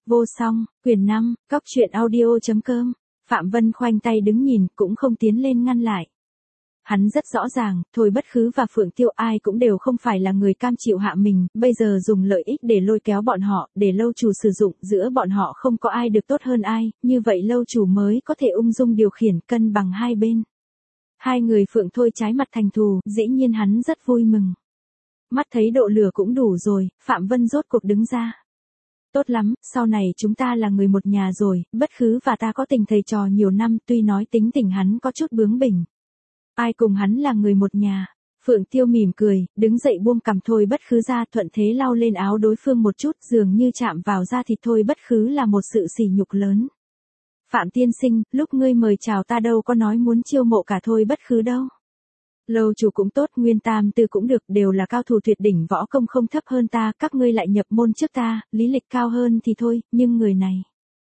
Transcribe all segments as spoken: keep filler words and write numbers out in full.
Vô song, quyển năm, cóc truyện audio.com. Phạm Vân khoanh tay đứng nhìn, cũng không tiến lên ngăn lại. Hắn rất rõ ràng, Thôi Bất Khứ và Phượng Tiêu ai cũng đều không phải là người cam chịu hạ mình, bây giờ dùng lợi ích để lôi kéo bọn họ, để lâu chủ sử dụng, giữa bọn họ không có ai được tốt hơn ai, như vậy lâu chủ mới có thể ung dung điều khiển, cân bằng hai bên. Hai người Phượng Thôi trái mặt thành thù, dĩ nhiên hắn rất vui mừng. Mắt thấy độ lửa cũng đủ rồi, Phạm Vân rốt cuộc đứng ra. Tốt lắm, sau này chúng ta là người một nhà rồi, Bất Khứ và ta có tình thầy trò nhiều năm, tuy nói tính tình hắn có chút bướng bỉnh. Ai cùng hắn là người một nhà. Phượng Tiêu mỉm cười, đứng dậy buông cằm Thôi Bất Khứ ra, thuận thế lau lên áo đối phương một chút, dường như chạm vào da thịt Thôi Bất Khứ là một sự sỉ nhục lớn. Phạm tiên sinh, lúc ngươi mời chào ta đâu có nói muốn chiêu mộ cả Thôi Bất Khứ đâu. Lâu chủ cũng tốt, Nguyên Tam Tư cũng được, đều là cao thủ tuyệt đỉnh, võ công không thấp hơn ta, các ngươi lại nhập môn trước ta, lý lịch cao hơn thì thôi, nhưng người này.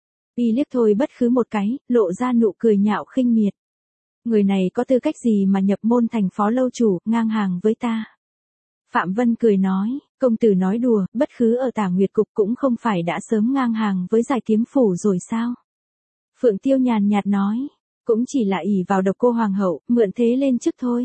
Y liếc Thôi Bất Khứ một cái, lộ ra nụ cười nhạo khinh miệt. Người này có tư cách gì mà nhập môn thành phó lâu chủ, ngang hàng với ta. Phạm Vân cười nói, công tử nói đùa, Bất Khứ ở Tả Nguyệt Cục cũng không phải đã sớm ngang hàng với Giải Kiếm Phủ rồi sao. Phượng Tiêu nhàn nhạt nói, cũng chỉ là ỷ vào độc cô hoàng hậu, mượn thế lên chức thôi.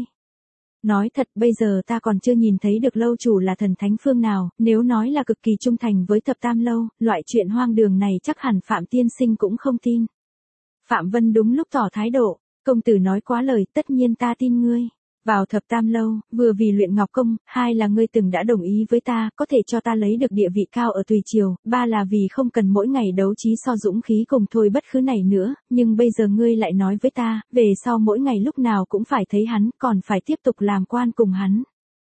Nói thật, bây giờ ta còn chưa nhìn thấy được lâu chủ là thần thánh phương nào, nếu nói là cực kỳ trung thành với thập tam lâu, loại chuyện hoang đường này chắc hẳn Phạm tiên sinh cũng không tin. Phạm Vân đúng lúc tỏ thái độ, công tử nói quá lời, tất nhiên ta tin ngươi. Vào thập tam lâu, vừa vì luyện ngọc công, hai là ngươi từng đã đồng ý với ta, có thể cho ta lấy được địa vị cao ở tùy triều, ba là vì không cần mỗi ngày đấu trí so dũng khí cùng Thôi Bất Khứ này nữa, nhưng bây giờ ngươi lại nói với ta, về sau mỗi ngày lúc nào cũng phải thấy hắn, còn phải tiếp tục làm quan cùng hắn.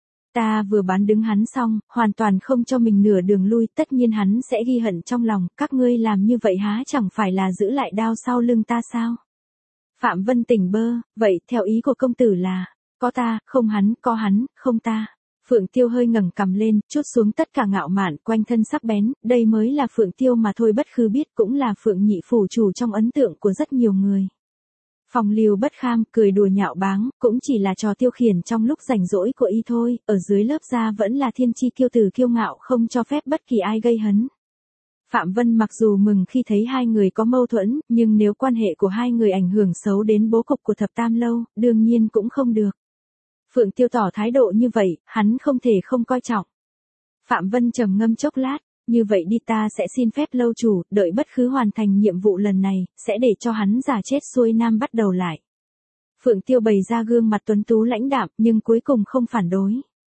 Ta vừa bán đứng hắn xong, hoàn toàn không cho mình nửa đường lui, tất nhiên hắn sẽ ghi hận trong lòng, các ngươi làm như vậy há chẳng phải là giữ lại đao sau lưng ta sao? Phạm Vân tỉnh bơ, vậy theo ý của công tử là, có ta, không hắn, có hắn, không ta. Phượng Tiêu hơi ngẩng cằm lên, chút xuống tất cả ngạo mạn, quanh thân sắc bén, đây mới là Phượng Tiêu mà Thôi Bất Khứ biết, cũng là Phượng nhị phủ chủ trong ấn tượng của rất nhiều người. Phong Lưu Bất Kham, cười đùa nhạo báng, cũng chỉ là trò tiêu khiển trong lúc rảnh rỗi của y thôi, ở dưới lớp da vẫn là thiên chi kiêu tử kiêu ngạo, không cho phép bất kỳ ai gây hấn. Phạm Vân mặc dù mừng khi thấy hai người có mâu thuẫn, nhưng nếu quan hệ của hai người ảnh hưởng xấu đến bố cục của thập tam lâu, đương nhiên cũng không được. Phượng Tiêu tỏ thái độ như vậy, hắn không thể không coi trọng. Phạm Vân trầm ngâm chốc lát, như vậy đi, ta sẽ xin phép lâu chủ, đợi Bất Khứ hoàn thành nhiệm vụ lần này, sẽ để cho hắn giả chết xuôi nam bắt đầu lại. Phượng Tiêu bày ra gương mặt tuấn tú lãnh đạm, nhưng cuối cùng không phản đối.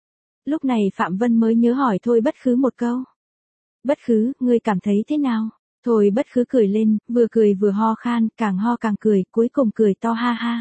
Lúc này Phạm Vân mới nhớ hỏi Thôi Bất Khứ một câu. Bất Khứ, ngươi cảm thấy thế nào? Thôi Bất Khứ cười lên, vừa cười vừa ho khan, càng ho càng cười, cuối cùng cười to ha ha.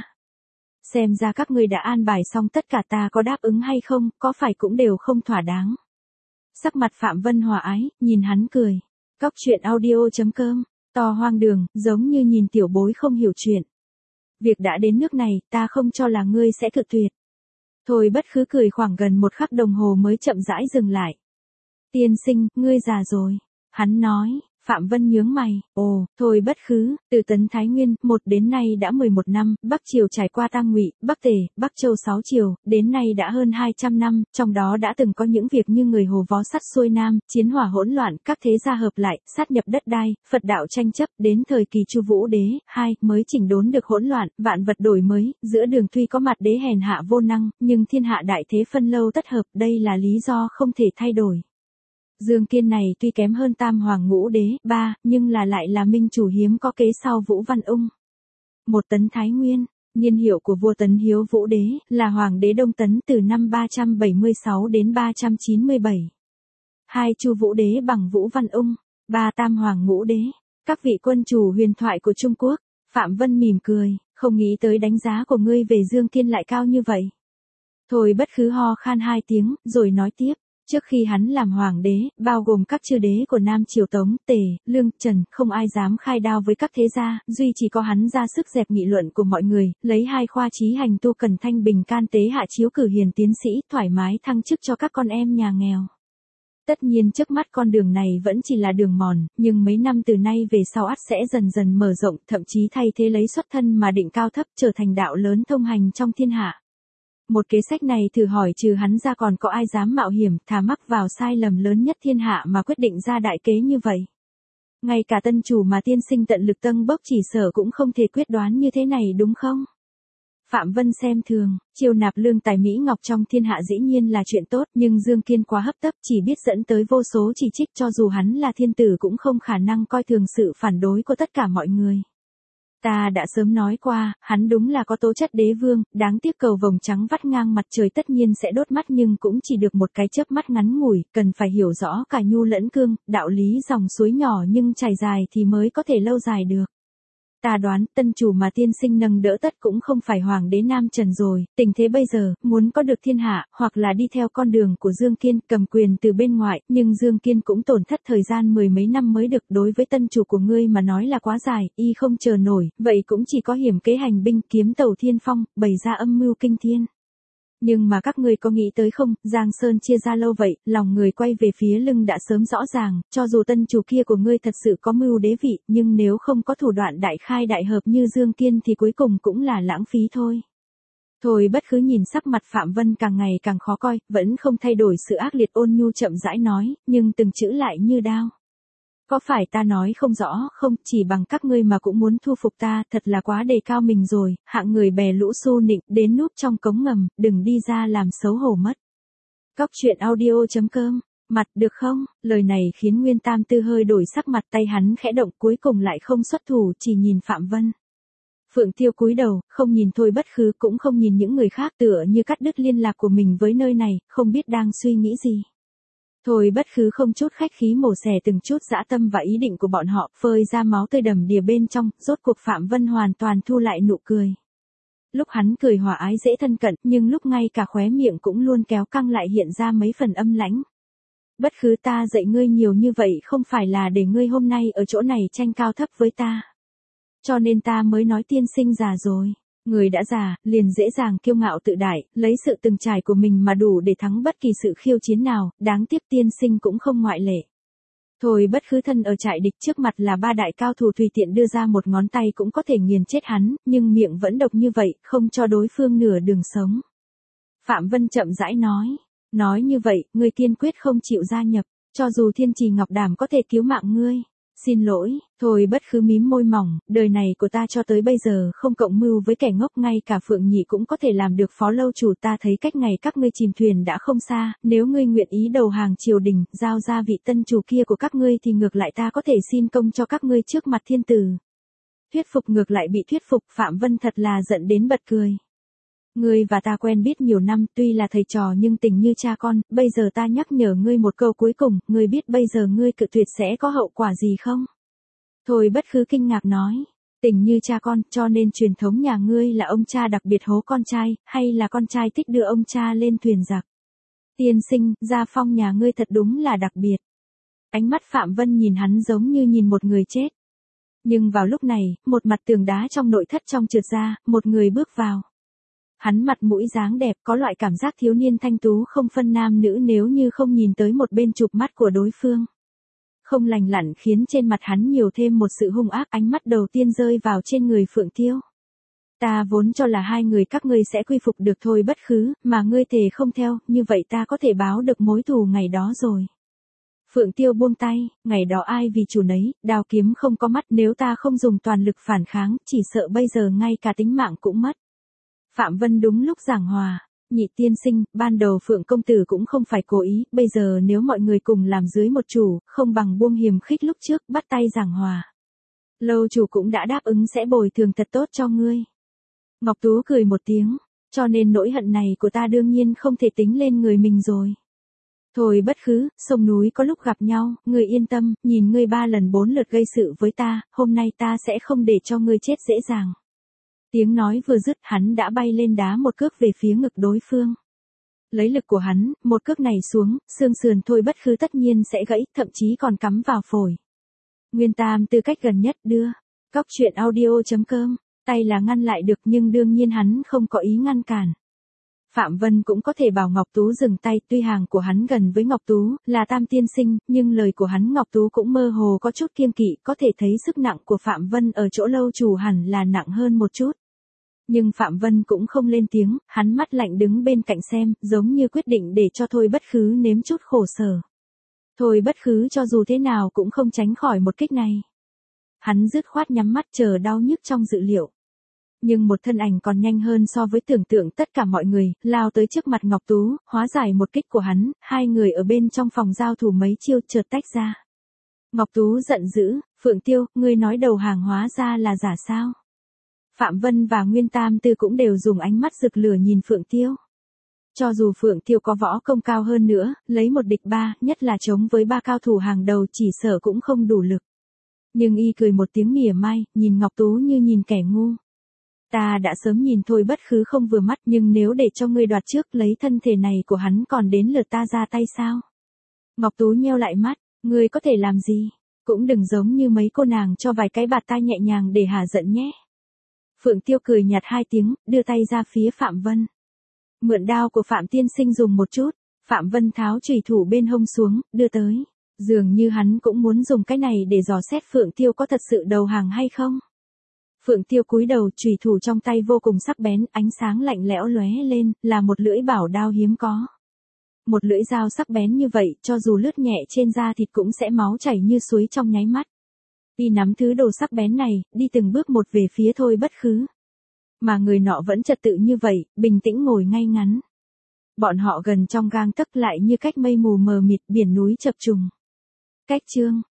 Xem ra các ngươi đã an bài xong tất cả, ta có đáp ứng hay không, có phải cũng đều không thỏa đáng. Sắc mặt Phạm Vân hòa ái, nhìn hắn cười. Cóc truyện audio.com, to hoang đường, giống như nhìn tiểu bối không hiểu chuyện. Việc đã đến nước này, ta không cho là ngươi sẽ cự tuyệt. Thôi Bất Khứ cười khoảng gần một khắc đồng hồ mới chậm rãi dừng lại. Tiên sinh, ngươi già rồi. Hắn nói. Phạm Vân nhướng mày, ồ, Thôi Bất Khứ, từ Tấn Thái Nguyên, một đến nay đã mười một năm, Bắc Triều trải qua Tam Ngụy, Bắc Tề, Bắc Châu sáu triều, đến nay đã hơn hai trăm năm, trong đó đã từng có những việc như người hồ vó sắt xuôi nam, chiến hỏa hỗn loạn, các thế gia hợp lại, sát nhập đất đai, Phật đạo tranh chấp, đến thời kỳ Chu Vũ Đế, hai, mới chỉnh đốn được hỗn loạn, vạn vật đổi mới, giữa đường tuy có mặt đế hèn hạ vô năng, nhưng thiên hạ đại thế phân lâu tất hợp, đây là lý do không thể thay đổi. Dương Kiên này tuy kém hơn Tam Hoàng Ngũ Đế, ba, nhưng là lại là minh chủ hiếm có kế sau Vũ Văn Ung. Một Tấn Thái Nguyên, niên hiệu của vua Tấn Hiếu Vũ Đế, là Hoàng đế Đông Tấn từ năm ba trăm bảy mươi sáu đến ba trăm chín mươi bảy. Hai Chu Vũ Đế bằng Vũ Văn Ung, ba Tam Hoàng Ngũ Đế, các vị quân chủ huyền thoại của Trung Quốc. Phạm Vân mỉm cười, không nghĩ tới đánh giá của ngươi về Dương Kiên lại cao như vậy. Thôi Bất Khứ ho khan hai tiếng, rồi nói tiếp. Trước khi hắn làm hoàng đế, bao gồm các chư đế của Nam Triều Tống, Tề, Lương, Trần, không ai dám khai đao với các thế gia, duy chỉ có hắn ra sức dẹp nghị luận của mọi người, lấy hai khoa chí hành tu cần thanh bình can tế hạ chiếu cử hiền tiến sĩ, thoải mái thăng chức cho các con em nhà nghèo. Tất nhiên trước mắt con đường này vẫn chỉ là đường mòn, nhưng mấy năm từ nay về sau ắt sẽ dần dần mở rộng, thậm chí thay thế lấy xuất thân mà định cao thấp, trở thành đạo lớn thông hành trong thiên hạ. Một kế sách này thử hỏi trừ hắn ra còn có ai dám mạo hiểm, thà mắc vào sai lầm lớn nhất thiên hạ mà quyết định ra đại kế như vậy. Ngay cả tân chủ mà tiên sinh tận lực tâng bốc chỉ sở cũng không thể quyết đoán như thế này đúng không? Phạm Vân xem thường, chiêu nạp lương tài Mỹ Ngọc trong thiên hạ dĩ nhiên là chuyện tốt, nhưng Dương Kiên quá hấp tấp chỉ biết dẫn tới vô số chỉ trích, cho dù hắn là thiên tử cũng không khả năng coi thường sự phản đối của tất cả mọi người. Ta đã sớm nói qua, hắn đúng là có tố chất đế vương, đáng tiếc cầu vồng trắng vắt ngang mặt trời tất nhiên sẽ đốt mắt nhưng cũng chỉ được một cái chớp mắt ngắn ngủi, cần phải hiểu rõ cả nhu lẫn cương, đạo lý dòng suối nhỏ nhưng chảy dài thì mới có thể lâu dài được. Ta đoán, tân chủ mà tiên sinh nâng đỡ tất cũng không phải hoàng đế Nam Trần rồi, tình thế bây giờ, muốn có được thiên hạ, hoặc là đi theo con đường của Dương Kiên, cầm quyền từ bên ngoài, nhưng Dương Kiên cũng tổn thất thời gian mười mấy năm mới được, đối với tân chủ của ngươi mà nói là quá dài, y không chờ nổi, vậy cũng chỉ có hiểm kế hành binh, kiếm tàu thiên phong, bày ra âm mưu kinh thiên. Nhưng mà các ngươi có nghĩ tới không, Giang Sơn chia ra lâu vậy, lòng người quay về phía lưng đã sớm rõ ràng, cho dù tân chủ kia của ngươi thật sự có mưu đế vị, nhưng nếu không có thủ đoạn đại khai đại hợp như Dương Kiên thì cuối cùng cũng là lãng phí thôi. Thôi bất cứ nhìn sắc mặt Phạm Vân càng ngày càng khó coi, vẫn không thay đổi sự ác liệt, ôn nhu chậm rãi nói, nhưng từng chữ lại như đao. Có phải ta nói không rõ không, chỉ bằng các ngươi mà cũng muốn thu phục ta, thật là quá đề cao mình rồi, hạng người bè lũ xu nịnh, đến núp trong cống ngầm, đừng đi ra làm xấu hổ mất. Cóc truyện audio chấm com, mặt được không, lời này khiến Nguyên Tam Tư hơi đổi sắc mặt, tay hắn khẽ động cuối cùng lại không xuất thủ, chỉ nhìn Phạm Vân. Phượng Tiêu cúi đầu, không nhìn Thôi Bất Khứ cũng không nhìn những người khác, tựa như cắt đứt liên lạc của mình với nơi này, không biết đang suy nghĩ gì. Thôi Bất Khứ không chút khách khí mổ xẻ từng chút dã tâm và ý định của bọn họ, phơi ra máu tươi đầm đìa bên trong, rốt cuộc Phạm Vân hoàn toàn thu lại nụ cười. Lúc hắn cười hòa ái dễ thân cận, nhưng lúc ngay cả khóe miệng cũng luôn kéo căng lại hiện ra mấy phần âm lãnh. Bất Khứ, ta dạy ngươi nhiều như vậy không phải là để ngươi hôm nay ở chỗ này tranh cao thấp với ta. Cho nên ta mới nói tiên sinh già rồi. Người đã già, liền dễ dàng kiêu ngạo tự đại, lấy sự từng trải của mình mà đủ để thắng bất kỳ sự khiêu chiến nào, đáng tiếc tiên sinh cũng không ngoại lệ. Thôi Bất Khứ thân ở trại địch trước mặt là ba đại cao thủ, tùy tiện đưa ra một ngón tay cũng có thể nghiền chết hắn, nhưng miệng vẫn độc như vậy, không cho đối phương nửa đường sống. Phạm Vân chậm rãi nói, nói như vậy, ngươi kiên quyết không chịu gia nhập, cho dù Thiên Trì Ngọc Đàm có thể cứu mạng ngươi. Xin lỗi, Thôi Bất Khứ mím môi mỏng, đời này của ta cho tới bây giờ không cộng mưu với kẻ ngốc, ngay cả Phượng Nhị cũng có thể làm được phó lâu chủ, ta thấy cách ngày các ngươi chìm thuyền đã không xa, nếu ngươi nguyện ý đầu hàng triều đình, giao ra vị tân chủ kia của các ngươi thì ngược lại ta có thể xin công cho các ngươi trước mặt thiên tử. Thuyết phục ngược lại bị thuyết phục, Phạm Vân thật là giận đến bật cười. Ngươi và ta quen biết nhiều năm, tuy là thầy trò nhưng tình như cha con, bây giờ ta nhắc nhở ngươi một câu cuối cùng, ngươi biết bây giờ ngươi cự tuyệt sẽ có hậu quả gì không? Thôi Bất Khứ kinh ngạc nói, tình như cha con, cho nên truyền thống nhà ngươi là ông cha đặc biệt hố con trai, hay là con trai thích đưa ông cha lên thuyền giặc? Tiên sinh, gia phong nhà ngươi thật đúng là đặc biệt. Ánh mắt Phạm Vân nhìn hắn giống như nhìn một người chết. Nhưng vào lúc này, một mặt tường đá trong nội thất trong trượt ra, một người bước vào. Hắn mặt mũi dáng đẹp, có loại cảm giác thiếu niên thanh tú không phân nam nữ nếu như không nhìn tới một bên chụp mắt của đối phương. Không lành lặn khiến trên mặt hắn nhiều thêm một sự hung ác, ánh mắt đầu tiên rơi vào trên người Phượng Tiêu. Ta vốn cho là hai người các ngươi sẽ quy phục được Thôi Bất Khứ, mà ngươi thề không theo, như vậy ta có thể báo được mối thù ngày đó rồi. Phượng Tiêu buông tay, ngày đó ai vì chủ nấy, đao kiếm không có mắt, nếu ta không dùng toàn lực phản kháng, chỉ sợ bây giờ ngay cả tính mạng cũng mất. Phạm Vân đúng lúc giảng hòa, Nhị tiên sinh, ban đầu Phượng công tử cũng không phải cố ý, bây giờ nếu mọi người cùng làm dưới một chủ, không bằng buông hiềm khích lúc trước, bắt tay giảng hòa. Lâu chủ cũng đã đáp ứng sẽ bồi thường thật tốt cho ngươi. Ngọc Tú cười một tiếng, cho nên nỗi hận này của ta đương nhiên không thể tính lên người mình rồi. Thôi Bất Khứ, sông núi có lúc gặp nhau, ngươi yên tâm, nhìn ngươi ba lần bốn lượt gây sự với ta, hôm nay ta sẽ không để cho ngươi chết dễ dàng. Tiếng nói vừa dứt, hắn đã bay lên đá một cước về phía ngực đối phương. Lấy lực của hắn, một cước này xuống, xương sườn Thôi Bất Khứ tất nhiên sẽ gãy, thậm chí còn cắm vào phổi. Nguyên Tam Tư cách gần nhất đưa. Cóc truyện audio chấm com, tay là ngăn lại được nhưng đương nhiên hắn không có ý ngăn cản. Phạm Vân cũng có thể bảo Ngọc Tú dừng tay, tuy hàng của hắn gần với Ngọc Tú, là Tam tiên sinh, nhưng lời của hắn Ngọc Tú cũng mơ hồ có chút kiêng kỵ, có thể thấy sức nặng của Phạm Vân ở chỗ lâu chủ hẳn là nặng hơn một chút. Nhưng Phạm Vân cũng không lên tiếng, hắn mắt lạnh đứng bên cạnh xem, giống như quyết định để cho Thôi Bất Khứ nếm chút khổ sở. Thôi Bất Khứ cho dù thế nào cũng không tránh khỏi một kích này. Hắn dứt khoát nhắm mắt chờ đau nhức trong dự liệu. Nhưng một thân ảnh còn nhanh hơn so với tưởng tượng tất cả mọi người, lao tới trước mặt Ngọc Tú, hóa giải một kích của hắn, hai người ở bên trong phòng giao thủ mấy chiêu chợt tách ra. Ngọc Tú giận dữ, Phượng Tiêu, ngươi nói đầu hàng hóa ra là giả sao? Phạm Vân và Nguyên Tam Tư cũng đều dùng ánh mắt rực lửa nhìn Phượng Tiêu. Cho dù Phượng Tiêu có võ công cao hơn nữa, lấy một địch ba, nhất là chống với ba cao thủ hàng đầu chỉ sợ cũng không đủ lực. Nhưng y cười một tiếng mỉa mai, nhìn Ngọc Tú như nhìn kẻ ngu. Ta đã sớm nhìn Thôi Bất Khứ không vừa mắt, nhưng nếu để cho ngươi đoạt trước lấy thân thể này của hắn còn đến lượt ta ra tay sao? Ngọc Tú nheo lại mắt, ngươi có thể làm gì? Cũng đừng giống như mấy cô nàng cho vài cái bạt tai nhẹ nhàng để hả giận nhé. Phượng Tiêu cười nhạt hai tiếng, đưa tay ra phía Phạm Vân. Mượn đao của Phạm tiên sinh dùng một chút. Phạm Vân tháo chùy thủ bên hông xuống, đưa tới. Dường như hắn cũng muốn dùng cái này để dò xét Phượng Tiêu có thật sự đầu hàng hay không. Phượng Tiêu cúi đầu, chùy thủ trong tay vô cùng sắc bén, ánh sáng lạnh lẽo lóe lên, là một lưỡi bảo đao hiếm có. Một lưỡi dao sắc bén như vậy, cho dù lướt nhẹ trên da thịt cũng sẽ máu chảy như suối trong nháy mắt. Y nắm thứ đồ sắc bén này, đi từng bước một về phía Thôi Bất Khứ. Mà người nọ vẫn trật tự như vậy, bình tĩnh ngồi ngay ngắn. Bọn họ gần trong gang tấc lại như cách mây mù mờ mịt, biển núi chập trùng. Cách chương